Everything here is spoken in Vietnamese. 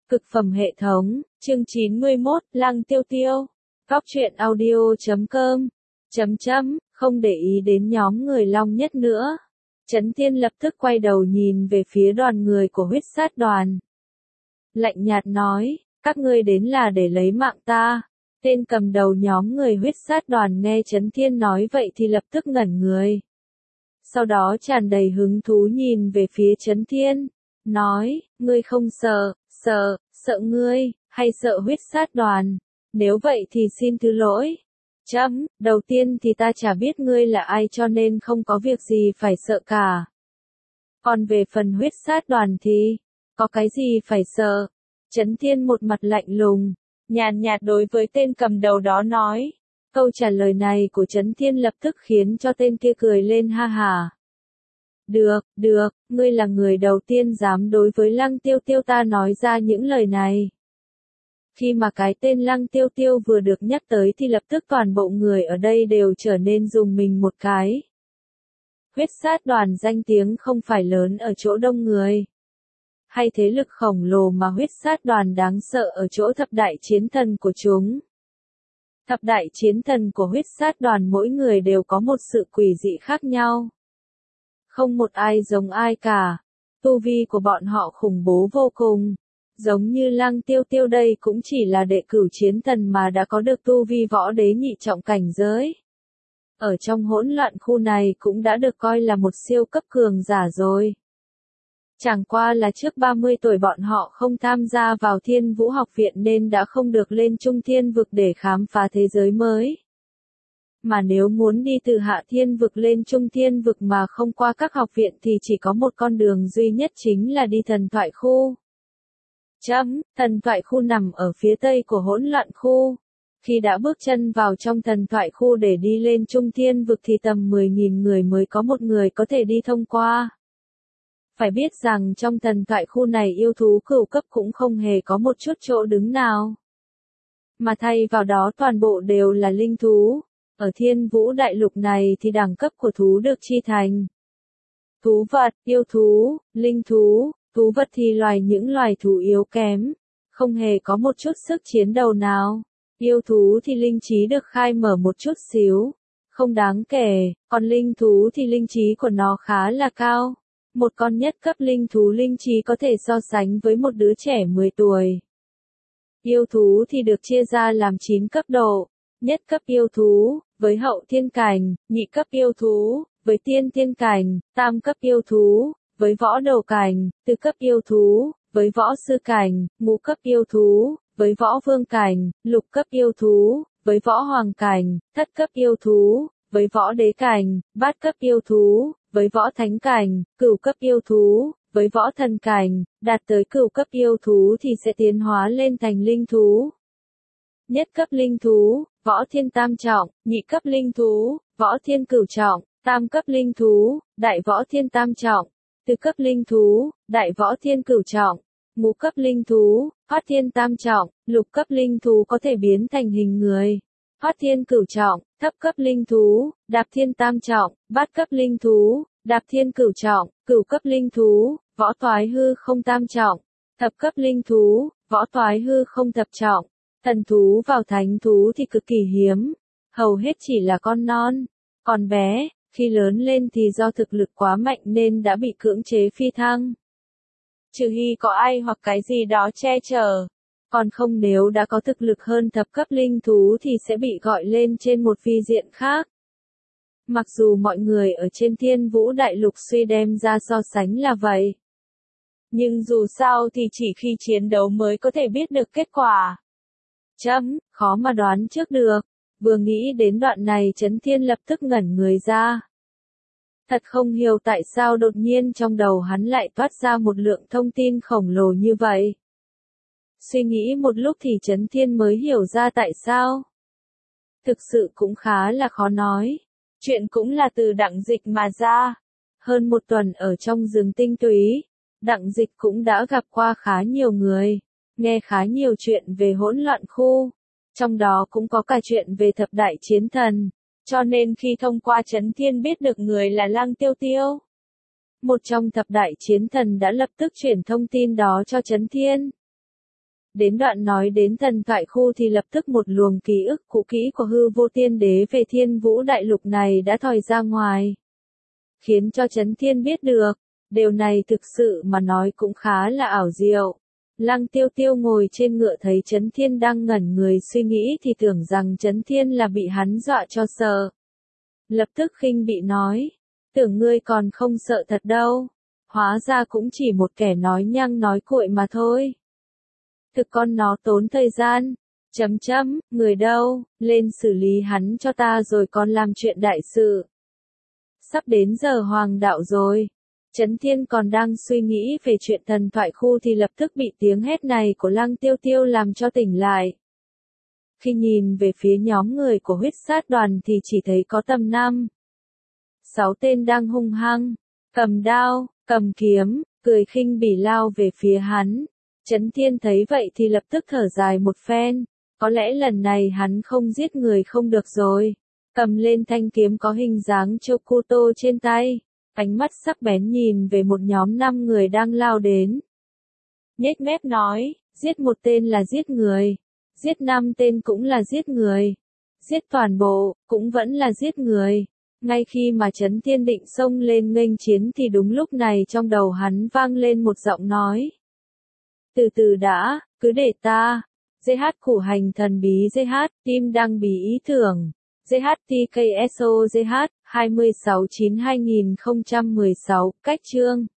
Cực phẩm hệ thống, chương 91, Lăng Tiêu Tiêu. Góc truyện audio.com. Không để ý đến nhóm người Long Nhất nữa. Trấn Thiên lập tức quay đầu nhìn về phía đoàn người của huyết sát đoàn. Lạnh nhạt nói, các ngươi đến là để lấy mạng ta. Tên cầm đầu nhóm người huyết sát đoàn nghe Trấn Thiên nói vậy thì lập tức ngẩn người. Sau đó tràn đầy hứng thú nhìn về phía Trấn Thiên, nói, ngươi không sợ ngươi, hay sợ huyết sát đoàn, nếu vậy thì xin thứ lỗi. Đầu tiên thì ta chả biết ngươi là ai cho nên không có việc gì phải sợ cả. Còn về phần huyết sát đoàn thì, có cái gì phải sợ? Trấn Thiên một mặt lạnh lùng, nhàn nhạt đối với tên cầm đầu đó nói. Câu trả lời này của Trấn Thiên lập tức khiến cho tên kia cười lên ha hả. Được, ngươi là người đầu tiên dám đối với Lăng Tiêu Tiêu ta nói ra những lời này. Khi mà cái tên Lăng Tiêu Tiêu vừa được nhắc tới thì lập tức toàn bộ người ở đây đều trở nên rùng mình một cái. Huyết sát đoàn danh tiếng không phải lớn ở chỗ đông người. Hay thế lực khổng lồ mà huyết sát đoàn đáng sợ ở chỗ thập đại chiến thần của chúng. Thập đại chiến thần của huyết sát đoàn mỗi người đều có một sự quỷ dị khác nhau. Không một ai giống ai cả. Tu vi của bọn họ khủng bố vô cùng. Giống như Lăng Tiêu Tiêu đây cũng chỉ là đệ cửu chiến thần mà đã có được tu vi võ đế nhị trọng cảnh giới. Ở trong hỗn loạn khu này cũng đã được coi là một siêu cấp cường giả rồi. Chẳng qua là trước 30 tuổi bọn họ không tham gia vào Thiên Vũ học viện nên đã không được lên Trung Thiên vực để khám phá thế giới mới. Mà nếu muốn đi từ Hạ Thiên vực lên Trung Thiên vực mà không qua các học viện thì chỉ có một con đường duy nhất chính là đi thần thoại khu. Thần thoại khu nằm ở phía tây của hỗn loạn khu. Khi đã bước chân vào trong thần thoại khu để đi lên Trung Thiên vực thì tầm 10.000 người mới có một người có thể đi thông qua. Phải biết rằng trong thần thoại khu này yêu thú cửu cấp cũng không hề có một chút chỗ đứng nào. Mà thay vào đó toàn bộ đều là linh thú. Ở Thiên Vũ đại lục này thì đẳng cấp của thú được chia thành thú vật, yêu thú, linh thú. Thú vật thì những loài thú yếu kém, không hề có một chút sức chiến đấu nào. Yêu thú thì linh trí được khai mở một chút xíu, không đáng kể, còn linh thú thì linh trí của nó khá là cao. Một con nhất cấp linh thú linh trí có thể so sánh với một đứa trẻ 10 tuổi. Yêu thú thì được chia ra làm 9 cấp độ, nhất cấp yêu thú, với hậu thiên cảnh, nhị cấp yêu thú, với tiên thiên cảnh, tam cấp yêu thú, với võ đầu cảnh, tứ cấp yêu thú, với võ sư cảnh, ngũ cấp yêu thú, với võ vương cảnh, lục cấp yêu thú, với võ hoàng cảnh, thất cấp yêu thú, với võ đế cảnh, bát cấp yêu thú, với võ thánh cảnh, cửu cấp yêu thú, với võ thần cảnh, đạt tới cửu cấp yêu thú thì sẽ tiến hóa lên thành linh thú. Nhất cấp linh thú, võ thiên tam trọng, nhị cấp linh thú, võ thiên cửu trọng, tam cấp linh thú, đại võ thiên tam trọng. Tứ cấp linh thú, đại võ thiên cửu trọng, ngũ cấp linh thú, hoát thiên tam trọng, lục cấp linh thú có thể biến thành hình người, hoát thiên cửu trọng, thấp cấp linh thú, đạp thiên tam trọng, bát cấp linh thú, đạp thiên cửu trọng, cửu cấp linh thú, võ toái hư không tam trọng, thập cấp linh thú, võ toái hư không thập trọng, thần thú vào thánh thú thì cực kỳ hiếm, hầu hết chỉ là con non, còn bé. Khi lớn lên thì do thực lực quá mạnh nên đã bị cưỡng chế phi thăng. Trừ khi có ai hoặc cái gì đó che chở. Còn không nếu đã có thực lực hơn thập cấp linh thú thì sẽ bị gọi lên trên một phi diện khác. Mặc dù mọi người ở trên Thiên Vũ đại lục suy đem ra so sánh là vậy. Nhưng dù sao thì chỉ khi chiến đấu mới có thể biết được kết quả. Khó mà đoán trước được. Vừa nghĩ đến đoạn này Trấn Thiên lập tức ngẩn người ra. Thật không hiểu tại sao đột nhiên trong đầu hắn lại toát ra một lượng thông tin khổng lồ như vậy. Suy nghĩ một lúc thì Trấn Thiên mới hiểu ra tại sao. Thực sự cũng khá là khó nói. Chuyện cũng là từ Đặng Dịch mà ra. Hơn một tuần ở trong rừng tinh túy, Đặng Dịch cũng đã gặp qua khá nhiều người, nghe khá nhiều chuyện về hỗn loạn khu. Trong đó cũng có cả chuyện về thập đại chiến thần, cho nên khi thông qua Trấn Thiên biết được người là Lăng Tiêu Tiêu. Một trong thập đại chiến thần đã lập tức chuyển thông tin đó cho Trấn Thiên. Đến đoạn nói đến thần thoại khu thì lập tức một luồng ký ức cũ kỹ của hư vô tiên đế về thiên vũ đại lục này đã thòi ra ngoài. Khiến cho Chấn Thiên biết được, điều này thực sự mà nói cũng khá là ảo diệu. Lăng Tiêu Tiêu ngồi trên ngựa thấy Chấn Thiên đang ngẩn người suy nghĩ thì tưởng rằng Chấn Thiên là bị hắn dọa cho sợ. Lập tức khinh bị nói, tưởng ngươi còn không sợ thật đâu, hóa ra cũng chỉ một kẻ nói nhăng nói cuội mà thôi. Thực con nó tốn thời gian, người đâu, lên xử lý hắn cho ta rồi còn làm chuyện đại sự. Sắp đến giờ hoàng đạo rồi. Chấn Thiên còn đang suy nghĩ về chuyện thần thoại khu thì lập tức bị tiếng hét này của Lăng Tiêu Tiêu làm cho tỉnh lại. Khi nhìn về phía nhóm người của huyết sát đoàn thì chỉ thấy có tầm 5-6 tên đang hung hăng, cầm đao, cầm kiếm, cười khinh bỉ lao về phía hắn. Chấn Thiên thấy vậy thì lập tức thở dài một phen, có lẽ lần này hắn không giết người không được rồi. Cầm lên thanh kiếm có hình dáng Chokuto trên tay, ánh mắt sắc bén nhìn về một nhóm 5 người đang lao đến. Nhếch mép nói, giết một tên là giết người, giết 5 tên cũng là giết người, giết toàn bộ, cũng vẫn là giết người. Ngay khi mà Chấn Thiên định xông lên nghênh chiến thì đúng lúc này trong đầu hắn vang lên một giọng nói. Từ từ đã, cứ để ta. GH khủ hành thần bí GH, tim đăng bí ý tưởng. GHTKSO GH, 26/9/2016, cách chương.